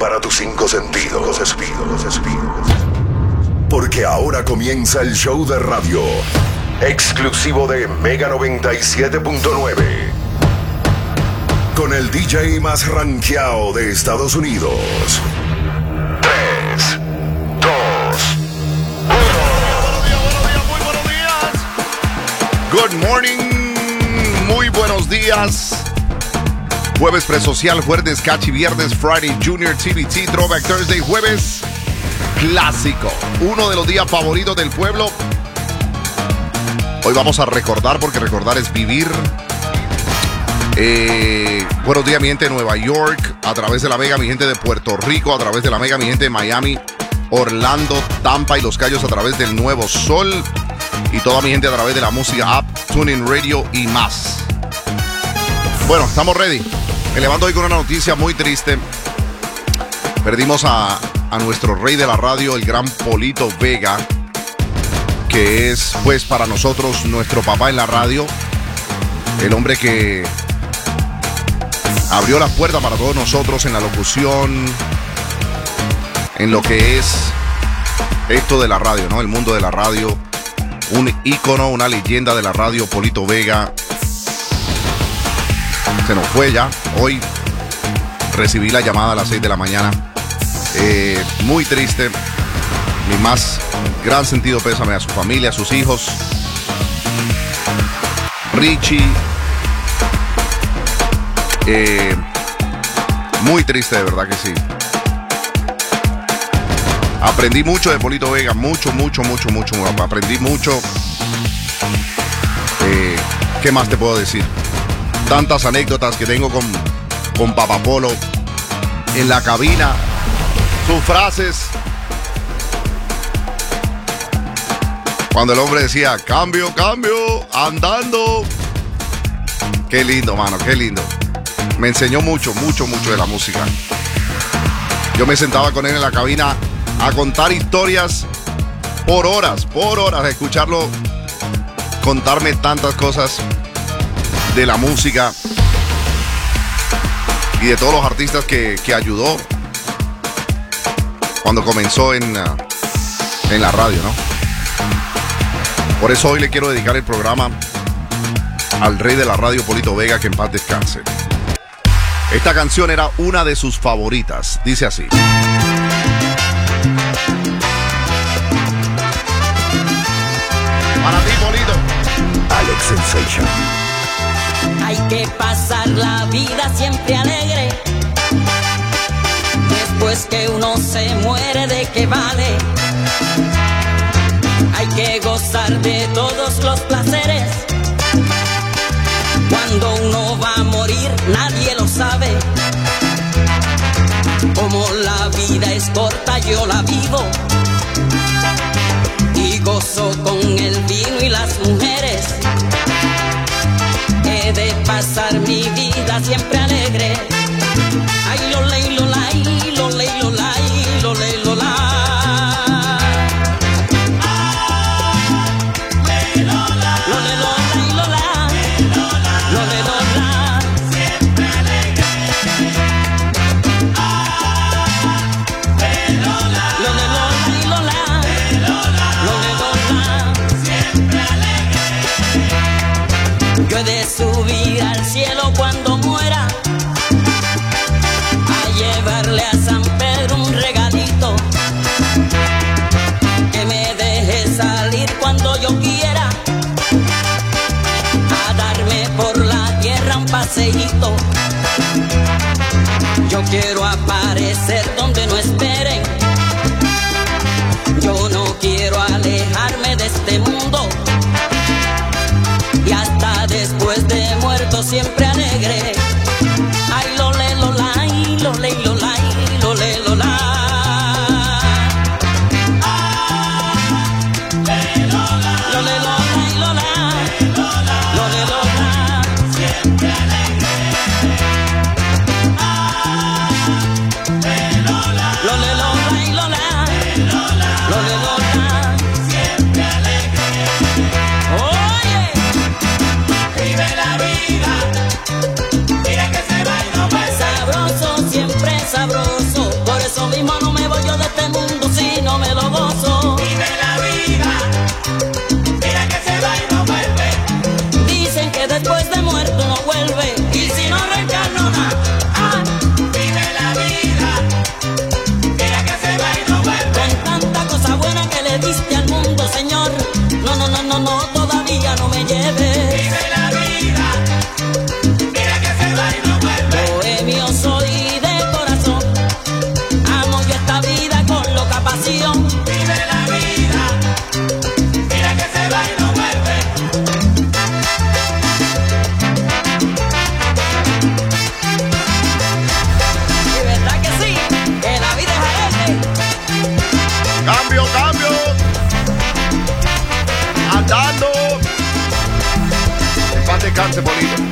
Prepara tus 5 sentidos. Porque ahora comienza el show de radio exclusivo de Mega 97.9. Con el DJ más rankeado de Estados Unidos. 3, 2, 1. Buenos días. Good morning. Muy buenos días. Jueves presocial, jueves catchy, viernes Friday, Junior TBT, Throwback Thursday, jueves clásico. Uno de los días favoritos del pueblo. Hoy vamos a recordar, porque recordar es vivir. Buenos días, mi gente de Nueva York, a través de la Mega, mi gente de Puerto Rico, a través de la Mega, mi gente de Miami, Orlando, Tampa y Los Cayos, a través del Nuevo Sol, y toda mi gente a través de la música app, TuneIn Radio y más. Bueno, estamos ready. Me levanto hoy con una noticia muy triste. Perdimos a nuestro rey de la radio, el gran Polito Vega, que es, pues, para nosotros nuestro papá en la radio. El hombre que abrió las puertas para todos nosotros en la locución, en lo que es esto de la radio, ¿no? El mundo de la radio. Un ícono, una leyenda de la radio, Polito Vega. Se nos fue ya. Hoy recibí la llamada a las 6 de la mañana. Muy triste. Mi más gran sentido pésame a su familia, a sus hijos. Richie. Muy triste, de verdad que sí. Aprendí mucho de Polito Vega. Mucho. Aprendí mucho. ¿Qué más te puedo decir? Tantas anécdotas que tengo con Papá Polo en la cabina, sus frases. Cuando el hombre decía, cambio, andando. Qué lindo, mano, qué lindo. Me enseñó mucho de la música. Yo me sentaba con él en la cabina a contar historias por horas, a escucharlo contarme tantas cosas de la música y de todos los artistas que ayudó cuando comenzó en la radio, ¿no? Por eso hoy le quiero dedicar el programa al rey de la radio, Polito Vega, que en paz descanse. Esta canción era una de sus favoritas. Dice así. Para ti, Polito. Alex Sensation. Hay que pasar la vida siempre alegre. Después que uno se muere, ¿de qué vale? Hay que gozar de todos los placeres. Cuando uno va a morir, nadie lo sabe. Como la vida es corta, yo la vivo. Y gozo con el vino y las mujeres. He de pasar mi vida siempre alegre. Ay, lo ley, lo lay, lo ley, lo lay, lo ley, lo lay. Subir al cielo cuando muera, a llevarle a San Pedro un regalito, que me deje salir cuando yo quiera, a darme por la tierra un paseíto. Yo quiero aparecer donde no esperen, yo no quiero alejarme de este mundo. Y hasta después de muerto siempre alegre. Ay, lo le, lo la, y lo le, lo la, y lo le, lo la. Lo le, lo la, y lo la. Lo le, lo la. Siempre alegre. Adelante, Polito.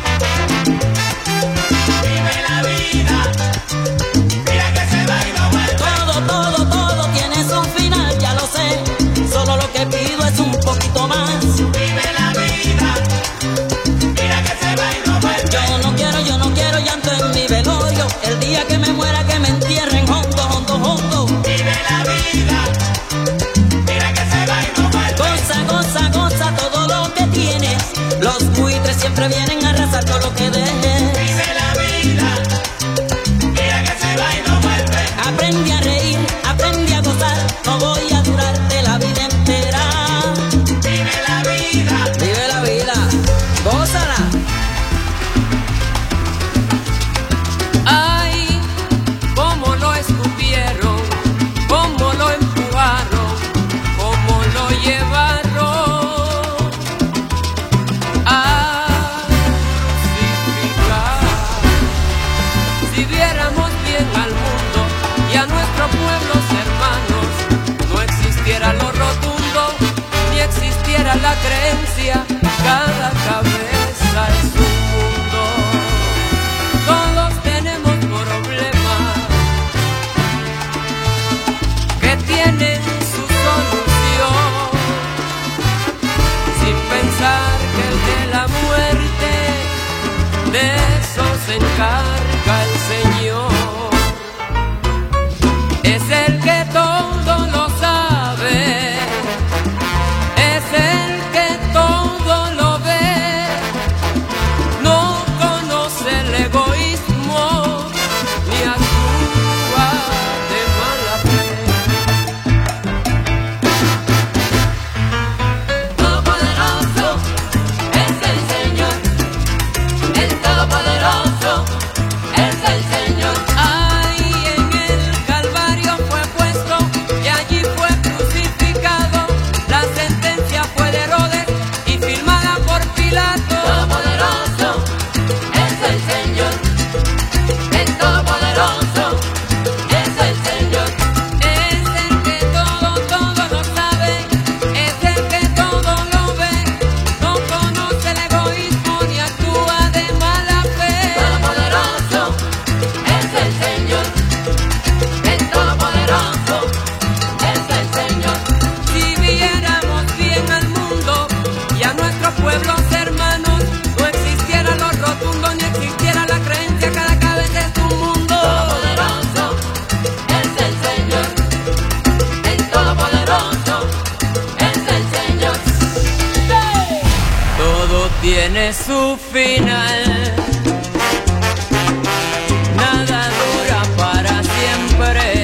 Vive la vida, mira que se va y no vuelve. Todo tiene su final, ya lo sé. Solo lo que pido es un poquito más. Vive la vida, mira que se va y no vuelve. Yo no quiero llanto en mi velorio. El día que me muera, que me entierren hondo, hondo, hondo. Vive la vida, mira que se va y no vuelve. Goza todo lo que tienes. Los buitres siempre vienen a arrasar todo lo que dejes. Vive la vida, mira que se va y no vuelve. Aprendí a reír, aprendí a gozar. No voy a durarte la vida entera. Vive la vida, gózala. Ay, cómo lo escupieron, cómo lo empujaron, cómo lo llevaron a crucificar. Si viéramos bien al mundo y a nuestros pueblos hermanos, no existiera lo rotundo, ni existiera la creencia, cada cabeza es un mundo. Todos tenemos problemas que tienen su solución, sin pensar que el de la muerte, de eso se encarga el Señor. Es el que todo lo sabe, es el que todo lo ve, no conoce el egoísmo ni actúa de mala fe. Todopoderoso es el Señor. El Todopoderoso es el Señor. Ahí en el Calvario fue puesto y allí fue crucificado. La sentencia fue de Herodes y firmada por Pilato. Todopoderoso es el Señor. El Todopoderoso es el Señor. Es el que todo lo sabe, es el que todo lo ve, no conoce el egoísmo ni actúa de mala fe. Todopoderoso es el Señor. El Todopoderoso es el Señor. Si viéramos bien al mundo y a nuestros pueblos hermanos, no existiera lo rotundo ni existiera la creencia, cada cabeza es un mundo. Todopoderoso es el Señor. El Todopoderoso es el Señor. Todo tiene su final, nada dura para siempre.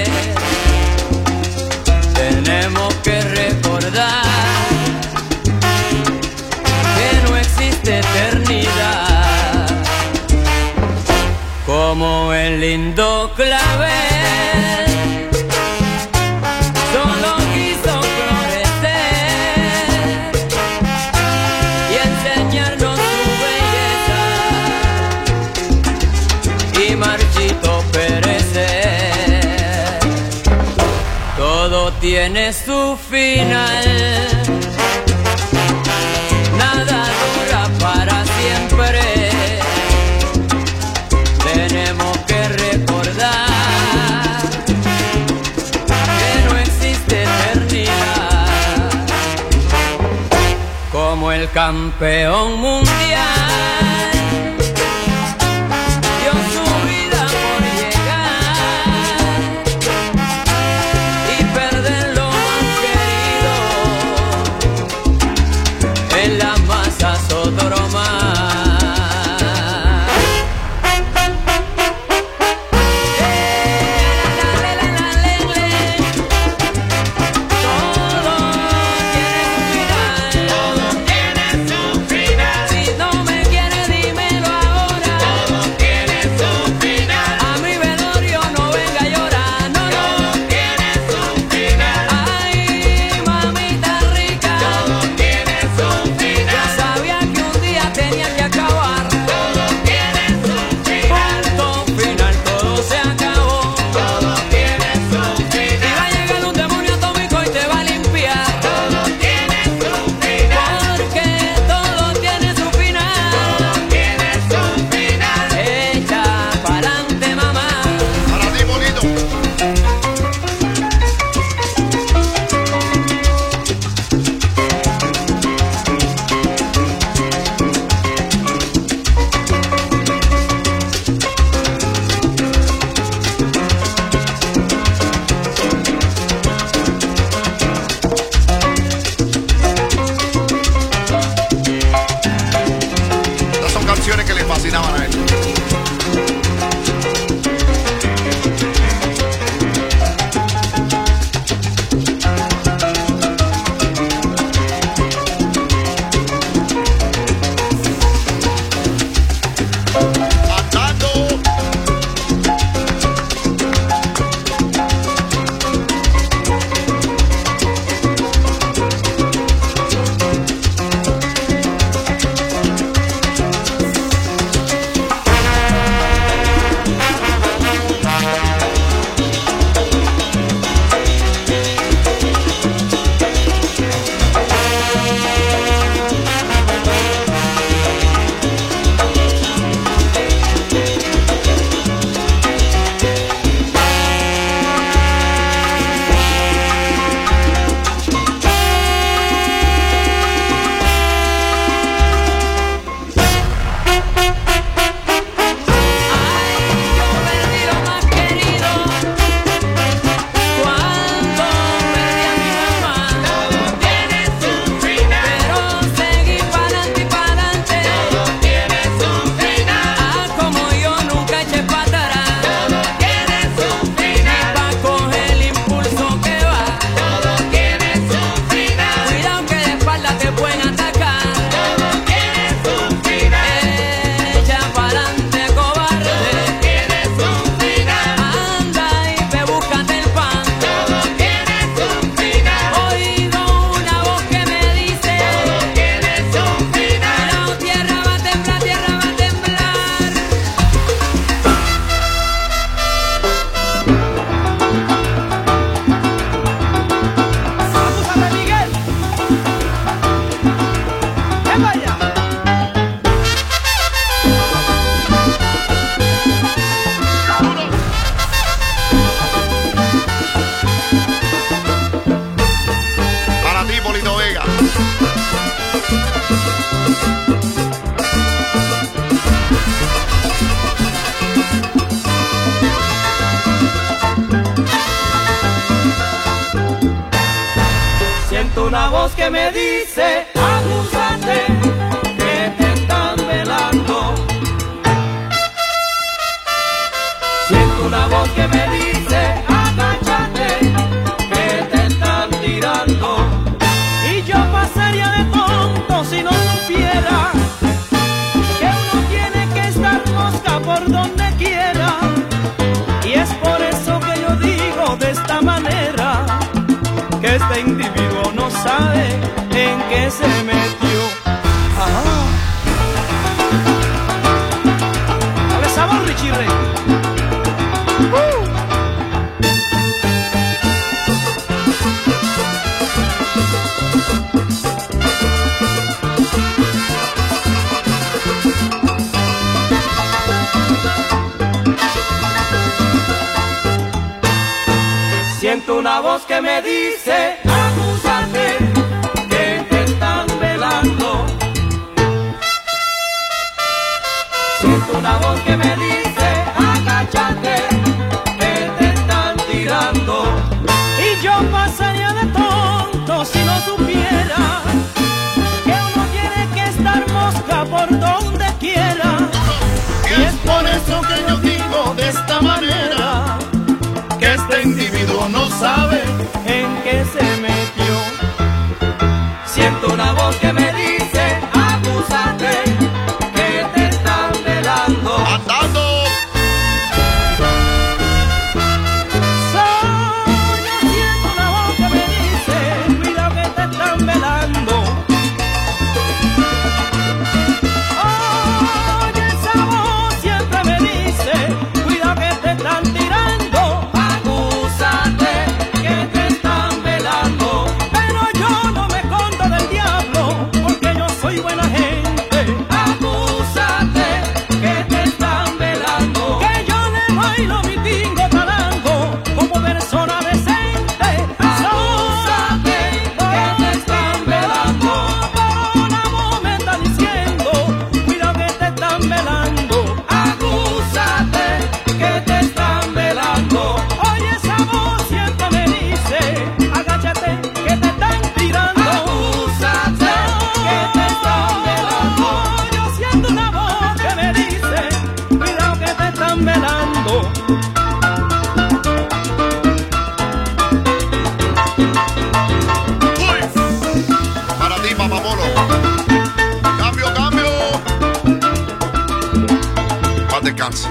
Tenemos que recordar que no existe eternidad, como el lindo clavel solo quiso florecer y enseñarnos su belleza y marchito perecer. Todo tiene su final, nada dura para siempre. Tenemos que recordar que no existe eternidad, como el campeón mundial dio su vida por llegar y perder lo más querido en la masa Sodoma. todo tiene su final. Si no me quieres una voz que me dice, acúsate, que te están velando. Siento una voz que me dice, agáchate, que te están tirando. Y yo pasaría de tonto si no supiera que uno tiene que estar mosca por donde quiera. Y es por eso que yo digo de esta manera, que este individuo no sabe en qué se metió. Ajá. Dale sabor, Richie Rey. Siento una voz que me dice, acúsate, que te están velando. Siento una voz que me dice, agáchate, que te están tirando. Y yo pasaría de tonto si no supiera que uno tiene que estar mosca por donde quiera. Y es por eso que yo digo de esta manera, que este individuo no sabe en qué se metió. Siento una voz que me dice, acúsate, que te están velando. ¡Andando! Siento una voz que me dice, cuidado que te están velando. Oye, esa voz siempre me dice, cuidado que te están tirando. Que te están velando, pero yo no me escondo del diablo, porque yo soy buena gente. Acúsate, que te están velando, que yo le bailo mi tingo talango como persona decente. Acúsate, que te están velando, pero la voz me está diciendo, cuidado que te están velando. Acúsate, que te están velando. Oye, esa voz siempre me dice, agáchate, que te están tirando. Acúsate, que te están velando. Yo siento una voz que me dice, cuidado que te están velando. ¡Uy! Para ti, papapolo. Cambio, cambio. Paz descanse.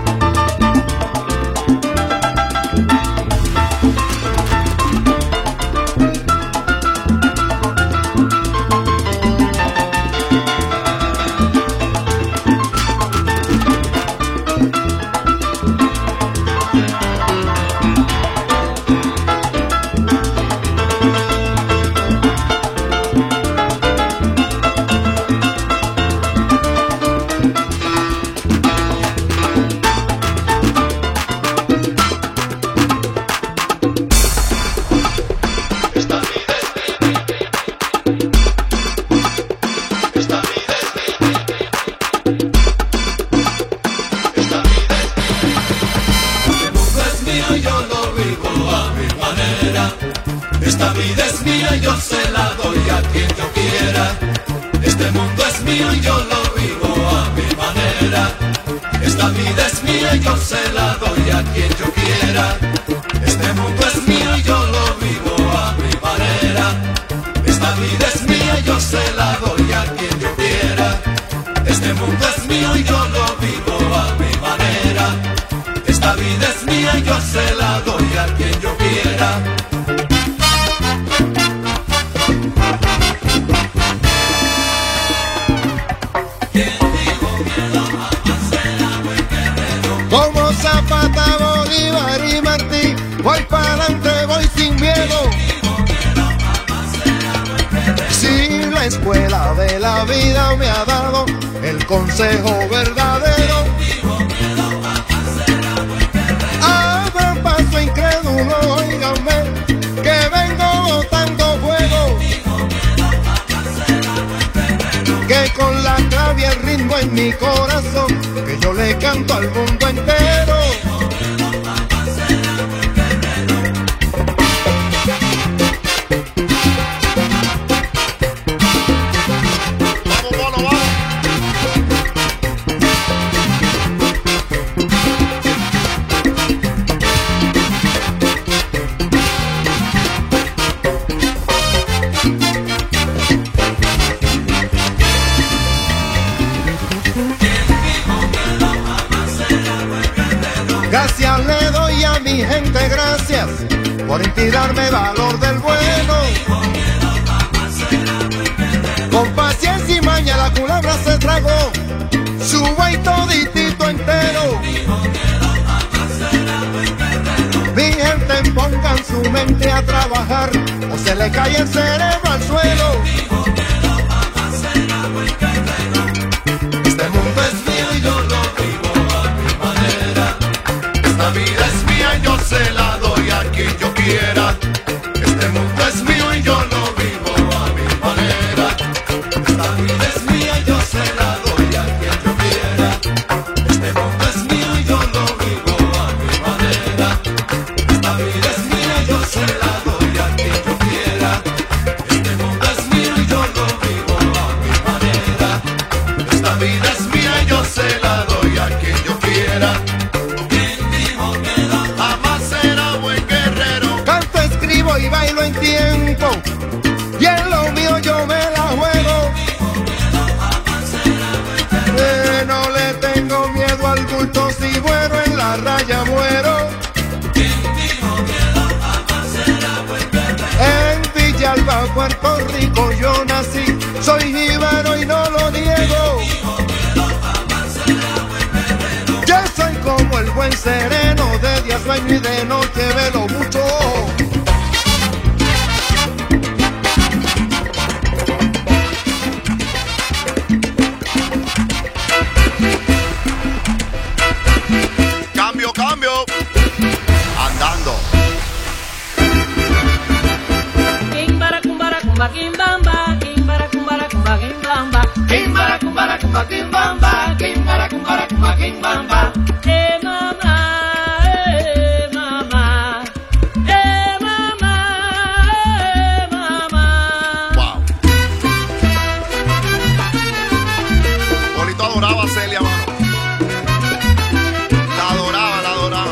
Esta vida es mía, yo se la doy a quien yo quiera. Este mundo es mío y yo lo vivo a mi manera. Esta vida es mía, yo se la doy a quien yo quiera. Este mundo es mío y yo lo vivo a mi manera. Esta vida es mía, yo se la doy a quien yo quiera. Este mundo es mío y yo lo vivo a mi manera. Esta vida es mía y yo se la doy a quien yo quiera. Como Zapata, Bolívar y Martí, voy para adelante, voy sin miedo. Si la escuela de la vida me ha dado el consejo verdadero, abran paso incrédulo, óigame, que vengo botando fuego. Que con la clave y el ritmo en mi corazón, que yo le canto al mundo entero. Gracias le doy a mi gente, gracias por inspirarme valor del bueno. Con paciencia y maña la culebra se tragó su buey toditito entero. Mi gente, pongan su mente a trabajar o se le cae el cerebro al suelo. Este mundo es mío y yo lo vivo a mi manera. Esta vida es mía y yo se la doy a quien yo quiera. Este mundo es mío y yo lo vivo a mi manera. Esta vida es mía y yo se la doy a quien yo quiera. Este mundo es mío y yo lo vivo a mi manera. Esta vida es mía y yo se la doy a quien yo quiera. Este mundo es mío y yo lo vivo a mi manera. Esta vida es mía y yo se la doy a quien yo quiera. Jamás será buen guerrero. Canto, escribo y bailo en tiempo, y en lo mío yo me la juego. No le tengo miedo al bulto, si muero en la raya muero. En Villalba, Puerto Rico yo nací, soy jíbaro y no lo niego. Yo soy como el buen sereno, de día sueño y de noche velo mucho. Cambio, cambio. Andando. Kimbara kumbara kumba kimbamba, kimbara kumbara kumba kimbamba, kimbara kumbara kumba kimbamba, kimbara kumbara kumba kimbamba. Mama, mama, mama, mama. Wow. Bonito adoraba a Celia, mano. La adoraba, la adoraba.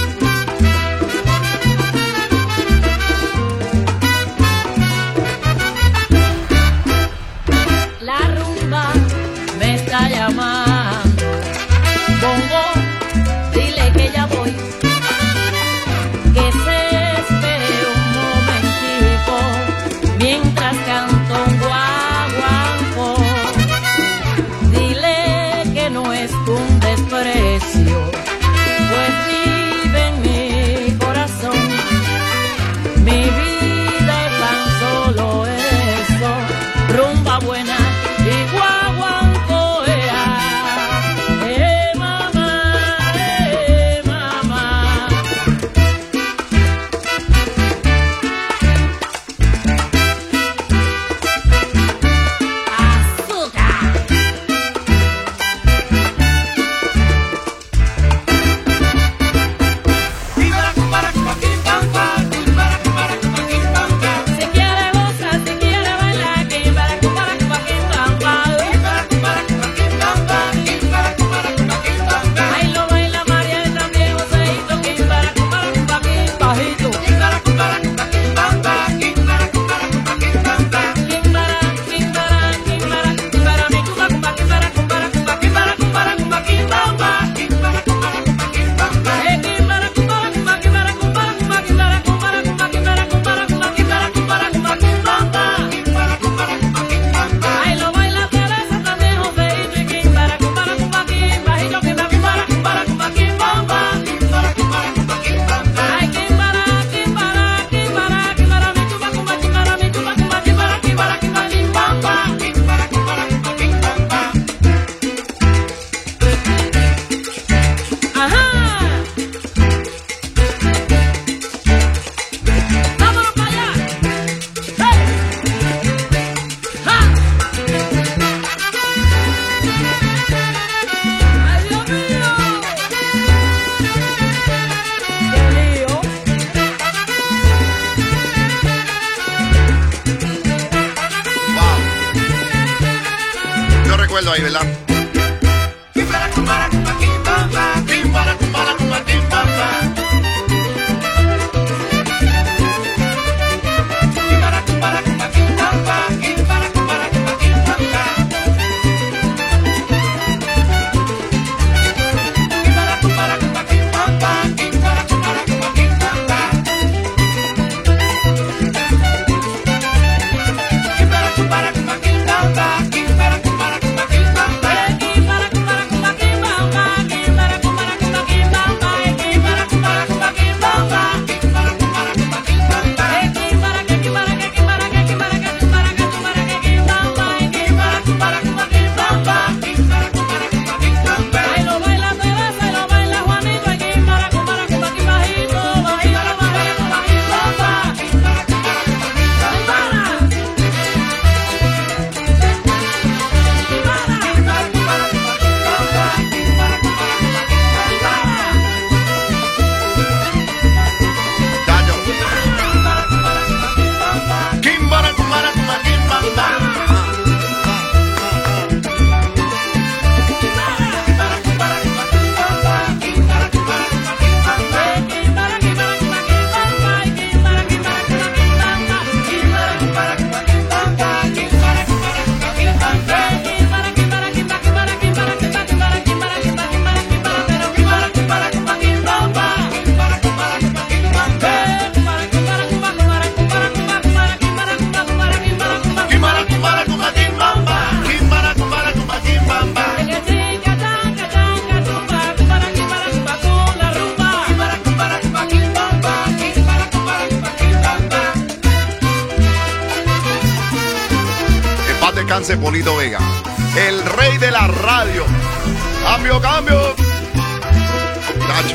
La rumba me está llamando. Bongo, dile que ya voy. Que se espere un momentico mientras canto un guaguancó. Dile que no es un desprecio, pues vive en mi corazón. Mi vida es tan solo eso, rumba buena y guaguancó. Mamá, mamá. Azúcar. Si quiere gozar, si quiere bailar, kimbara kumbara kumba kimbamba. Ahí lo baila María y también Joseito, kimbara kumbara kumba kimbajito. Kimbara, kimbara, kimbara, mi kumba kumba kimbara kumbara kumba kimbara kumbara kumba kimbamba. Kimbara kumbara kumba kimbara kumba kimbara kumbara kumba kimbara kumbara kumba kimbara kumbara kumba kimbara kumbara kumba kimbamba. Ahí lo baila Teresa también Joseito y kimbara kumbara kumba kimbajito, kimbara kumbara kumbara kumba kimbamba. Ay, kimbara, kimbara, kimbara, kimbara, mi kumba kumba kimbara, mi kumba kumba kimbara, kimbara kumba kimbamba. Ajá. Vámonos para allá. Hey. Ja. Ay, Dios mío. Qué lío. Wow. Yo recuerdo ahí, ¿verdad? Descanse Polito Vega, el rey de la radio. Cambio, cambio. Nacho.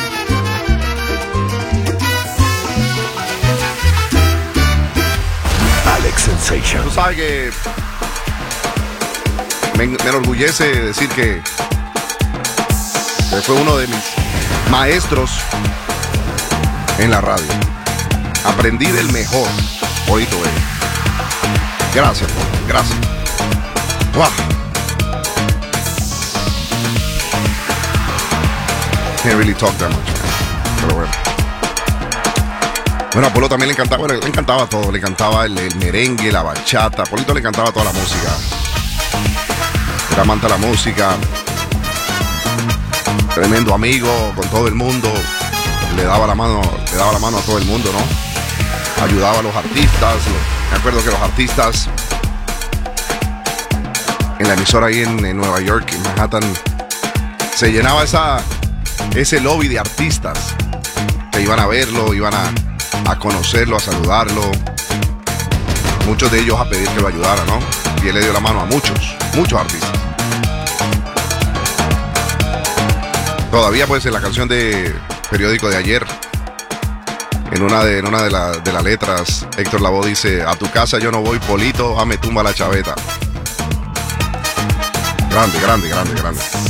Alex Sensation. Tú sabes que me enorgullece decir que fue uno de mis maestros en la radio. Aprendí del mejor, Polito Vega. Gracias, gracias. Wow. Can't really talk that much, man. Pero bueno. Bueno, a Polo también le encantaba, bueno, le encantaba todo, le encantaba el merengue, la bachata. A Polito le encantaba toda la música. Era amante a la música. Tremendo amigo con todo el mundo. Le daba la mano a todo el mundo, ¿no? Ayudaba a los artistas. Me acuerdo que los artistas en la emisora ahí en Nueva York, en Manhattan, se llenaba ese lobby de artistas que iban a verlo, iban a conocerlo, a saludarlo. Muchos de ellos a pedir que lo ayudara, ¿no? Y él le dio la mano a muchos artistas. Todavía pues en la canción de Periódico de ayer, en una de las letras, Héctor Lavoe dice: a tu casa yo no voy, Polito, me tumba la chaveta. Grande.